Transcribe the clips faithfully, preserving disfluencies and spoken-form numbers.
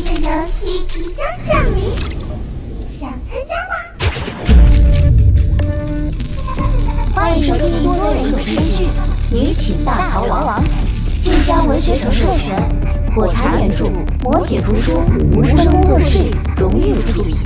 的游戏即将降临，想参加吗？ 欢迎收听多人有声剧《女寝大逃亡》，晋江文学城授权，火柴原著，磨铁图书，无声工作室荣誉出品。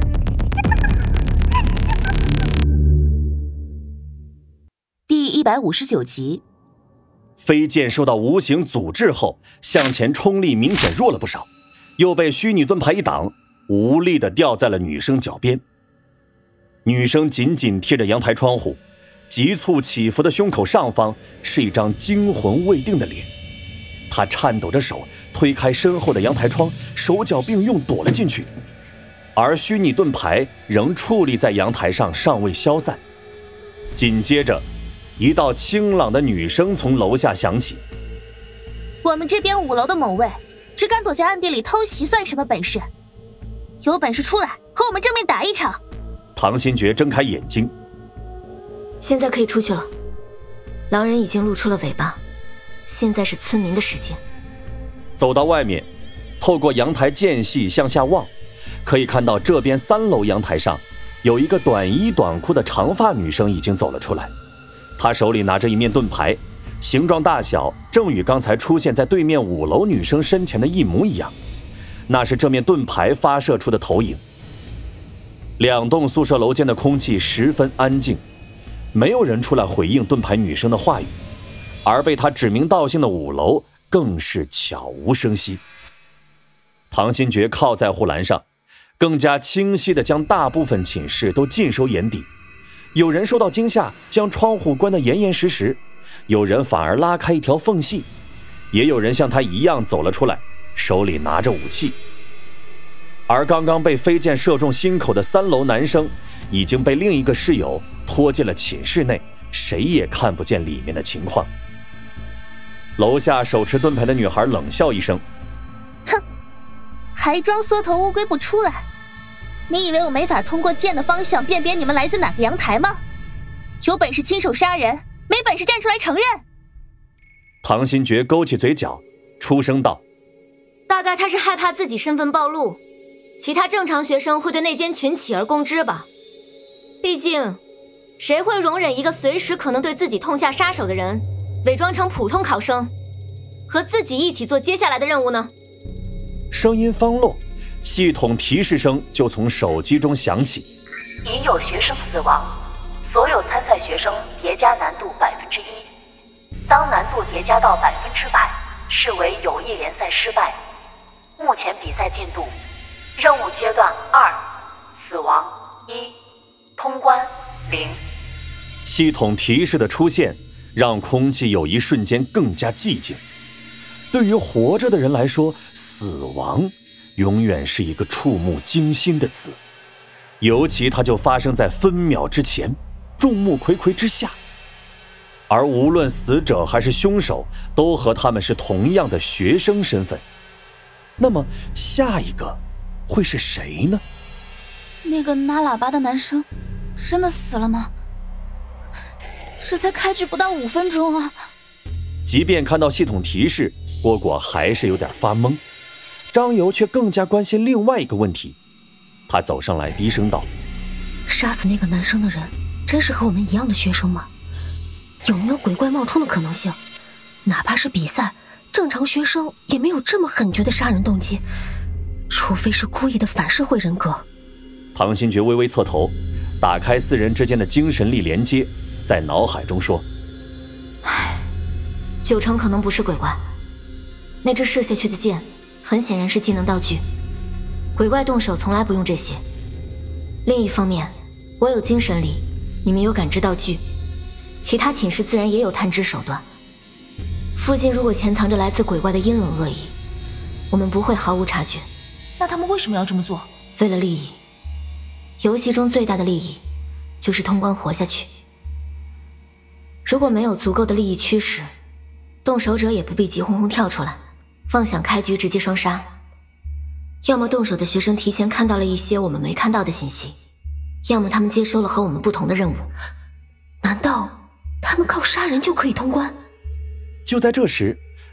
第一百五十九集。 飞剑受到无形阻滞后，向前冲力明显弱了不少，又被虚拟盾牌一挡，无力地掉在了女生脚边。女生紧紧贴着阳台窗户，急促起伏的胸口上方是一张惊魂未定的脸。她颤抖着手推开身后的阳台窗，手脚并用躲了进去，而虚拟盾牌仍矗立在阳台上，尚未消散。紧接着一道清朗的女声从楼下响起： 我们这边五楼的某位只敢躲在暗地里偷袭，算什么本事？有本事出来和我们正面打一场！ 唐新觉睁开眼睛， 现在可以出去了，狼人已经露出了尾巴，现在是村民的时间。 走到外面，透过阳台间隙向下望，可以看到这边三楼阳台上有一个短衣短裤的长发女生已经走了出来。她手里拿着一面盾牌，形状大小正与刚才出现在对面五楼女生身前的一模一样，那是这面盾牌发射出的投影。两栋宿舍楼间的空气十分安静，没有人出来回应盾牌女生的话语，而被她指名道姓的五楼更是悄无声息。唐新觉靠在护栏上，更加清晰地将大部分寝室都尽收眼底。有人受到惊吓，将窗户关得严严实实，有人反而拉开一条缝隙，也有人像他一样走了出来，手里拿着武器。而刚刚被飞剑射中心口的三楼男生已经被另一个室友拖进了寝室内，谁也看不见里面的情况。楼下手持盾牌的女孩冷笑一声： 哼，还装缩头乌龟不出来？你以为我没法通过剑的方向辨别你们来自哪个阳台吗？有本事亲手杀人，没本事站出来承认！ 唐新觉勾起嘴角，出声道： 大概他是害怕自己身份暴露，其他正常学生会对那间群起而攻之吧。毕竟谁会容忍一个随时可能对自己痛下杀手的人伪装成普通考生，和自己一起做接下来的任务呢？ 声音方落，系统提示声就从手机中响起： 已有学生死亡，所有参赛学生叠加难度百分之一，当难度叠加到百分之百，视为有意联赛失败。目前比赛进度：任务阶段二，死亡一，通关零。 系统提示的出现让空气有一瞬间更加寂静。对于活着的人来说，死亡永远是一个触目惊心的词，尤其它就发生在分秒之前，众目睽睽之下。而无论死者还是凶手，都和他们是同样的学生身份。那么下一个会是谁呢？ 那个拿喇叭的男生真的死了吗？这才开局不到五分钟啊！ 即便看到系统提示，蝈蝈还是有点发懵。张游却更加关心另外一个问题，他走上来低声道： 杀死那个男生的人真是和我们一样的学生吗？有没有鬼怪冒充的可能性？哪怕是比赛，正常学生也没有这么狠绝的杀人动机，除非是故意的反社会人格。 唐新觉微微侧头，打开四人之间的精神力连接，在脑海中说： 唉，九成可能不是鬼怪，那只射下去的箭很显然是技能道具，鬼怪动手从来不用这些。另一方面，我有精神力，你们有感知道具，其他寝室自然也有探知手段。附近如果潜藏着来自鬼怪的阴冷恶意，我们不会毫无察觉。 那他们为什么要这么做？ 为了利益。游戏中最大的利益就是通关活下去。如果没有足够的利益驱使，动手者也不必急哄哄跳出来妄想开局直接双杀。要么动手的学生提前看到了一些我们没看到的信息，要么他们接收了和我们不同的任务。 难道他们靠杀人就可以通关？ 就在这时，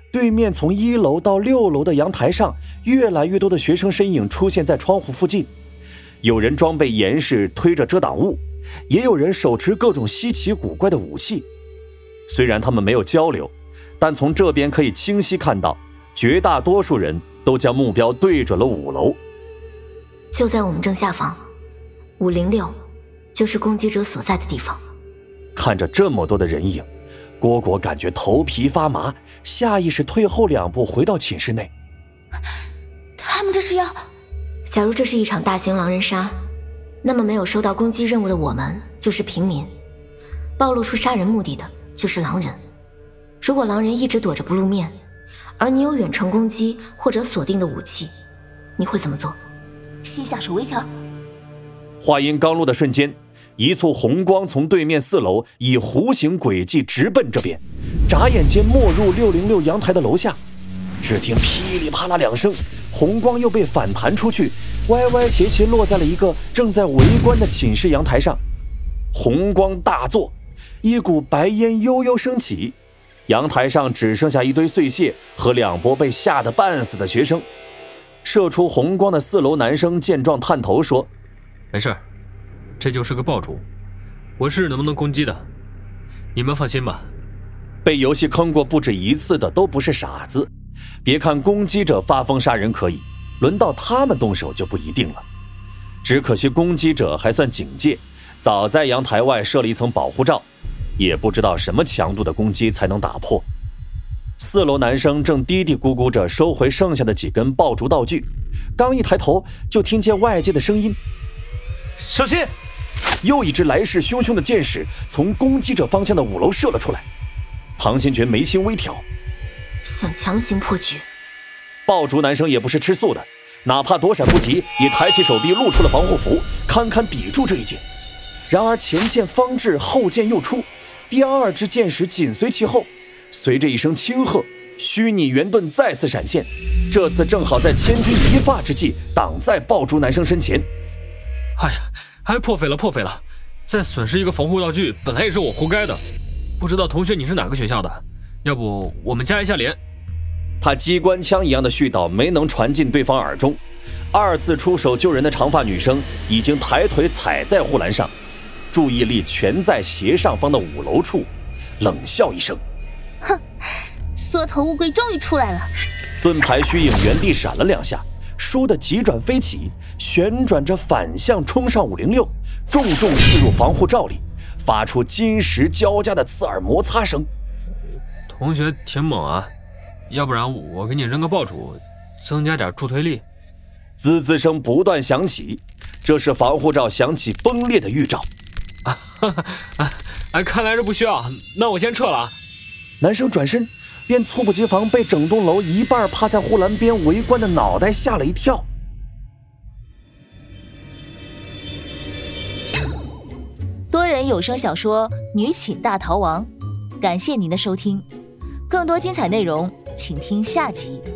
对面从一楼到六楼的阳台上，越来越多的学生身影出现在窗户附近。有人装备严实，推着遮挡物，也有人手持各种稀奇古怪的武器。虽然他们没有交流，但从这边可以清晰看到，绝大多数人都将目标对准了五楼。 就在我们正下方，五零六就是攻击者所在的地方。 看着这么多的人影，蝈蝈感觉头皮发麻，下意识退后两步回到寝室内。 他们这是要…… 假如这是一场大型狼人杀，那么没有收到攻击任务的我们就是平民，暴露出杀人目的的就是狼人。如果狼人一直躲着不露面，而你有远程攻击或者锁定的武器，你会怎么做？ 先下手为强。 话音刚落的瞬间，一簇红光从对面四楼以弧形轨迹直奔这边，眨眼间没入六零六阳台的楼下。只听噼里啪啦两声，红光又被反弹出去，歪歪斜斜落在了一个正在围观的寝室阳台上。红光大作，一股白烟悠悠升起，阳台上只剩下一堆碎屑和两波被吓得半死的学生。射出红光的四楼男生见状探头说： 没事，这就是个爆竹，我是能不能攻击的，你们放心吧。 被游戏坑过不止一次的都不是傻子，别看攻击者发疯杀人可以，轮到他们动手就不一定了。只可惜攻击者还算警戒，早在阳台外设了一层保护罩，也不知道什么强度的攻击才能打破。四楼男生正嘀嘀咕咕着收回剩下的几根爆竹道具，刚一抬头就听见外界的声音：小心！又一支来势汹汹的箭矢从攻击者方向的五楼射了出来。唐新觉眉心微挑， 想强行破局。 爆竹男生也不是吃素的，哪怕躲闪不及，也抬起手臂露出了防护符，堪堪抵住这一箭。然而前箭方至，后箭又出，第二支箭矢紧随其后。随着一声轻喝，虚拟圆盾再次闪现，这次正好在千钧一发之际挡在爆竹男生身前。 哎呀，还破费了破费了，再损失一个防护道具本来也是我活该的。不知道同学你是哪个学校的，要不我们加一下连。 他机关枪一样的絮叨没能传进对方耳中，二次出手救人的长发女生已经抬腿踩在护栏上，注意力全在斜上方的五楼处，冷笑一声： 哼，缩头乌龟终于出来了。 盾牌虚影原地闪了两下，倏地急转飞起，旋转着反向冲上五零六，重重刺入防护罩里，发出金石交加的刺耳摩擦声。 同学挺猛啊，要不然我给你扔个爆竹，增加点助推力。 滋滋声不断响起，这是防护罩响起崩裂的预兆。 啊哈哈啊！哎，看来是不需要，那我先撤了。 男生转身，便猝不及防被整栋楼一半趴在护栏边围观的脑袋吓了一跳。 多人有声小说《女寝大逃亡》，感谢您的收听，更多精彩内容请听下集。